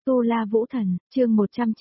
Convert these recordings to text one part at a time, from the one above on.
Tu La Vũ Thần, chương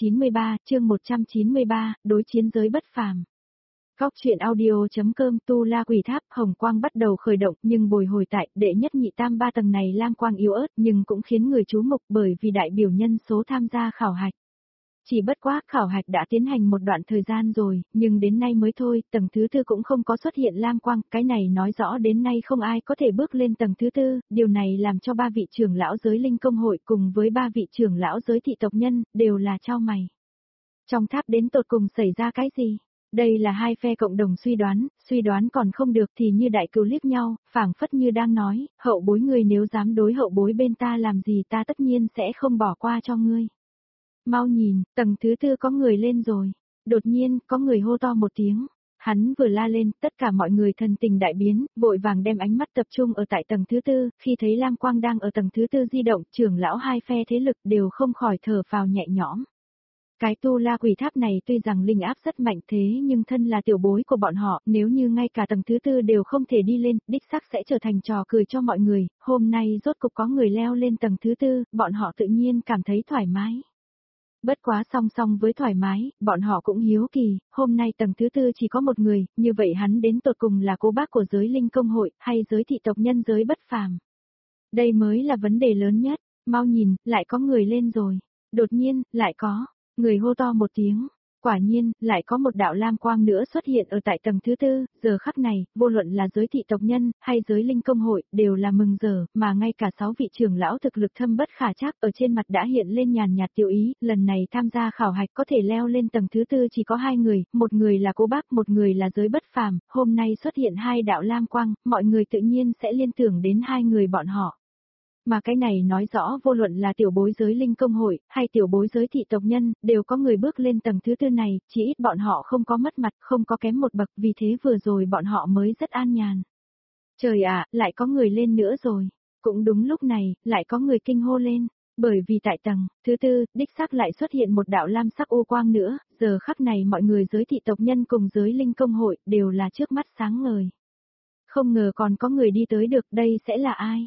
193, đối chiến giới bất phàm. Góc truyện audio.com. Tu La Quỷ Tháp, hồng quang bắt đầu khởi động, nhưng bồi hồi tại đệ nhất nhị tam ba tầng này lam quang yếu ớt nhưng cũng khiến người chú mục bởi vì đại biểu nhân số tham gia khảo hạch. Chỉ bất quá khảo hạch đã tiến hành một đoạn thời gian rồi, nhưng đến nay mới thôi, tầng thứ tư cũng không có xuất hiện lam quang, cái này nói rõ đến nay không ai có thể bước lên tầng thứ tư, điều này làm cho ba vị trưởng lão giới linh công hội cùng với ba vị trưởng lão giới thị tộc nhân, đều là chau mày. Trong tháp đến tột cùng xảy ra cái gì? Đây là hai phe cộng đồng suy đoán còn không được thì như đại cừu liếc nhau, phảng phất như đang nói, hậu bối ngươi nếu dám đối hậu bối bên ta làm gì ta tất nhiên sẽ không bỏ qua cho ngươi. Mau nhìn, tầng thứ tư có người lên rồi. Đột nhiên, có người hô to một tiếng. Hắn vừa la lên, tất cả mọi người thần tình đại biến, vội vàng đem ánh mắt tập trung ở tại tầng thứ tư, khi thấy lam quang đang ở tầng thứ tư di động, trưởng lão hai phe thế lực đều không khỏi thở phào nhẹ nhõm. Cái Tu La Quỷ Tháp này tuy rằng linh áp rất mạnh thế nhưng thân là tiểu bối của bọn họ, nếu như ngay cả tầng thứ tư đều không thể đi lên, đích xác sẽ trở thành trò cười cho mọi người, hôm nay rốt cục có người leo lên tầng thứ tư, bọn họ tự nhiên cảm thấy thoải mái. Bất quá song song với thoải mái, bọn họ cũng hiếu kỳ, hôm nay tầng thứ tư chỉ có một người, như vậy hắn đến tột cùng là cô bác của giới linh công hội, hay giới thị tộc nhân giới bất phàm. Đây mới là vấn đề lớn nhất, mau nhìn, lại có người lên rồi. Đột nhiên, lại có, người hô to một tiếng. Quả nhiên, lại có một đạo lam quang nữa xuất hiện ở tại tầng thứ tư, giờ khắc này, vô luận là giới thị tộc nhân, hay giới linh công hội, đều là mừng giờ, mà ngay cả 6 vị trưởng lão thực lực thâm bất khả trắc ở trên mặt đã hiện lên nhàn nhạt tiêu ý, lần này tham gia khảo hạch có thể leo lên tầng thứ tư chỉ có 2 người, một người là cô bác, một người là giới bất phàm, hôm nay xuất hiện 2 đạo lam quang, mọi người tự nhiên sẽ liên tưởng đến 2 người bọn họ. Mà cái này nói rõ vô luận là tiểu bối giới linh công hội, hay tiểu bối giới thị tộc nhân, đều có người bước lên tầng thứ tư này, chỉ ít bọn họ không có mất mặt, không có kém một bậc, vì thế vừa rồi bọn họ mới rất an nhàn. Trời ạ, lại có người lên nữa rồi. Cũng đúng lúc này, lại có người kinh hô lên. Bởi vì tại tầng thứ tư, đích xác lại xuất hiện một đạo lam sắc ô quang nữa, giờ khắc này mọi người giới thị tộc nhân cùng giới linh công hội, đều là trước mắt sáng ngời. Không ngờ còn có người đi tới được, đây sẽ là ai?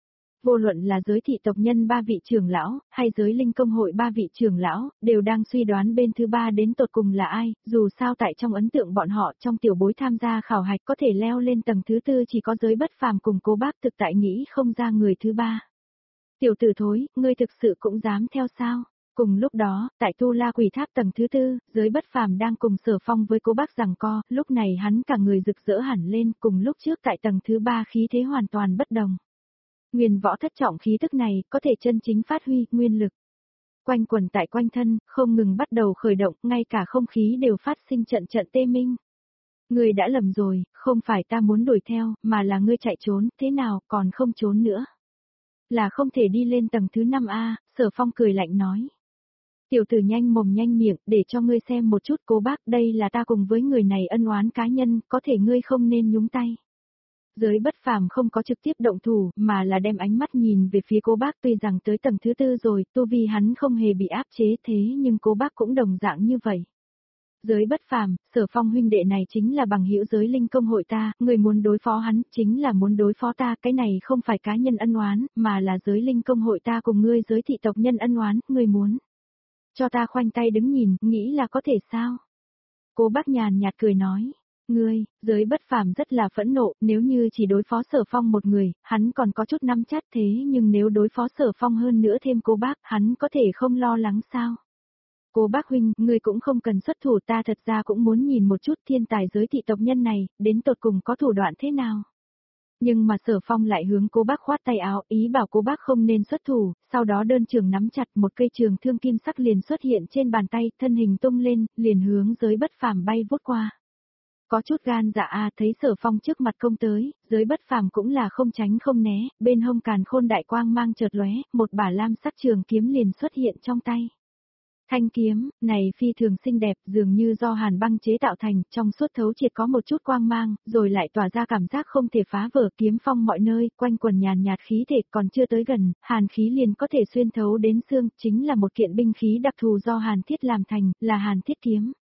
Vô luận là giới thị tộc nhân 3 vị trưởng lão, hay giới linh công hội 3 vị trưởng lão, đều đang suy đoán bên thứ ba đến tột cùng là ai, dù sao tại trong ấn tượng bọn họ trong tiểu bối tham gia khảo hạch có thể leo lên tầng thứ tư chỉ có giới bất phàm cùng cô bác thực tại nghĩ không ra người thứ ba. Tiểu tử thối, ngươi thực sự cũng dám theo sao? Cùng lúc đó, tại Tu La Quỷ Tháp tầng thứ tư, giới bất phàm đang cùng Sở Phong với cô bác giằng co, lúc này hắn cả người rực rỡ hẳn lên, cùng lúc trước tại tầng thứ ba khí thế hoàn toàn bất đồng. Nguyên võ thất trọng khí tức này có thể chân chính phát huy nguyên lực. Quanh quần tại quanh thân, không ngừng bắt đầu khởi động, ngay cả không khí đều phát sinh trận trận tê minh. Ngươi đã lầm rồi, không phải ta muốn đuổi theo, mà là ngươi chạy trốn, thế nào, còn không trốn nữa. Là không thể đi lên tầng thứ 5A, Sở Phong cười lạnh nói. Tiểu tử nhanh mồm nhanh miệng, để cho ngươi xem một chút cô bác, đây là ta cùng với người này ân oán cá nhân, có thể ngươi không nên nhúng tay. Giới bất phàm không có trực tiếp động thủ, mà là đem ánh mắt nhìn về phía cô bác, tuy rằng tới tầng thứ tư rồi, tu vi hắn không hề bị áp chế thế nhưng cô bác cũng đồng dạng như vậy. Giới bất phàm, Sở Phong huynh đệ này chính là bằng hữu giới linh công hội ta, người muốn đối phó hắn, chính là muốn đối phó ta, cái này không phải cá nhân ân oán, mà là giới linh công hội ta cùng ngươi giới thị tộc nhân ân oán, ngươi muốn. Cho ta khoanh tay đứng nhìn, nghĩ là có thể sao? Cô bác nhàn nhạt cười nói. Ngươi, giới bất phàm rất là phẫn nộ, nếu như chỉ đối phó Sở Phong một người, hắn còn có chút nắm chắc thế nhưng nếu đối phó Sở Phong hơn nữa thêm cô bác, hắn có thể không lo lắng sao? Cô bác huynh, ngươi cũng không cần xuất thủ, ta thật ra cũng muốn nhìn một chút thiên tài giới thị tộc nhân này, đến tột cùng có thủ đoạn thế nào? Nhưng mà Sở Phong lại hướng cô bác khoát tay áo, ý bảo cô bác không nên xuất thủ, sau đó đơn trường nắm chặt một cây trường thương kim sắc liền xuất hiện trên bàn tay, thân hình tung lên, liền hướng giới bất phàm bay vút qua. Có chút gan dạ thấy Sở Phong trước mặt công tới, giới bất phàm cũng là không tránh không né, bên hông càn khôn đại quang mang chợt lóe, một bả lam sắc trường kiếm liền xuất hiện trong tay. Thanh kiếm, này phi thường xinh đẹp, dường như do hàn băng chế tạo thành, trong suốt thấu triệt có một chút quang mang, rồi lại tỏa ra cảm giác không thể phá vỡ, kiếm phong mọi nơi, quanh quần nhàn nhạt khí thể còn chưa tới gần, hàn khí liền có thể xuyên thấu đến xương, chính là một kiện binh khí đặc thù do hàn thiết làm thành, là hàn thiết kiếm.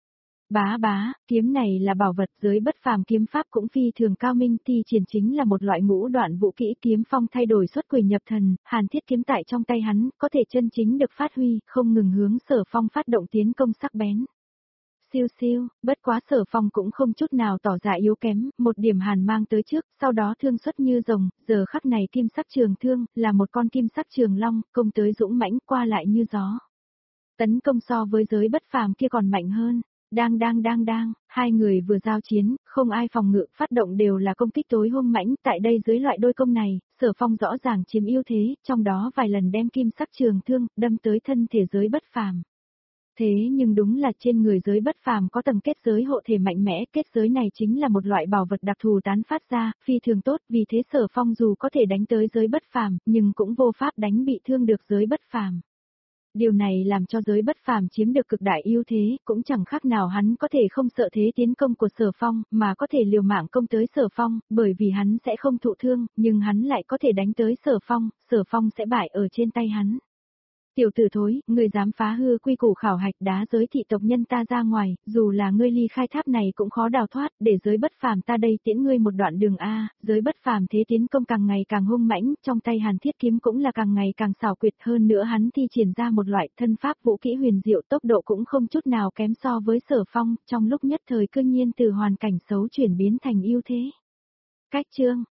Bá bá, kiếm này là bảo vật, giới bất phàm kiếm pháp cũng phi thường cao minh, thi triển chính là một loại ngũ đoạn vũ kỹ, kiếm phong thay đổi xuất quỷ nhập thần, hàn thiết kiếm tại trong tay hắn, có thể chân chính được phát huy, không ngừng hướng Sở Phong phát động tiến công sắc bén. Siêu siêu, bất quá Sở Phong cũng không chút nào tỏ ra yếu kém, một điểm hàn mang tới trước, sau đó thương xuất như rồng, giờ khắc này kim sắc trường thương, là một con kim sắc trường long, công tới dũng mãnh qua lại như gió. Tấn công so với giới bất phàm kia còn mạnh hơn. Đang, hai người vừa giao chiến, không ai phòng ngự, phát động đều là công kích tối hung mãnh, tại đây dưới loại đôi công này, Sở Phong rõ ràng chiếm ưu thế, trong đó vài lần đem kim sắc trường thương, đâm tới thân thể giới bất phàm. Thế nhưng đúng là trên người giới bất phàm có tầng kết giới hộ thể mạnh mẽ, kết giới này chính là một loại bảo vật đặc thù tán phát ra, phi thường tốt, vì thế Sở Phong dù có thể đánh tới giới bất phàm, nhưng cũng vô pháp đánh bị thương được giới bất phàm. Điều này làm cho giới bất phàm chiếm được cực đại ưu thế, cũng chẳng khác nào hắn có thể không sợ thế tiến công của Sở Phong, mà có thể liều mạng công tới Sở Phong, bởi vì hắn sẽ không thụ thương, nhưng hắn lại có thể đánh tới Sở Phong sẽ bại ở trên tay hắn. Tiểu tử thối, ngươi dám phá hư quy củ khảo hạch đá giới thị tộc nhân ta ra ngoài, dù là ngươi ly khai tháp này cũng khó đào thoát, để giới bất phàm ta đây tiễn ngươi một đoạn đường A, giới bất phàm thế tiến công càng ngày càng hung mãnh, trong tay hàn thiết kiếm cũng là càng ngày càng xảo quyệt hơn nữa hắn thi triển ra một loại thân pháp vũ kỹ huyền diệu tốc độ cũng không chút nào kém so với Sở Phong, trong lúc nhất thời cương nhiên từ hoàn cảnh xấu chuyển biến thành ưu thế. Cách chương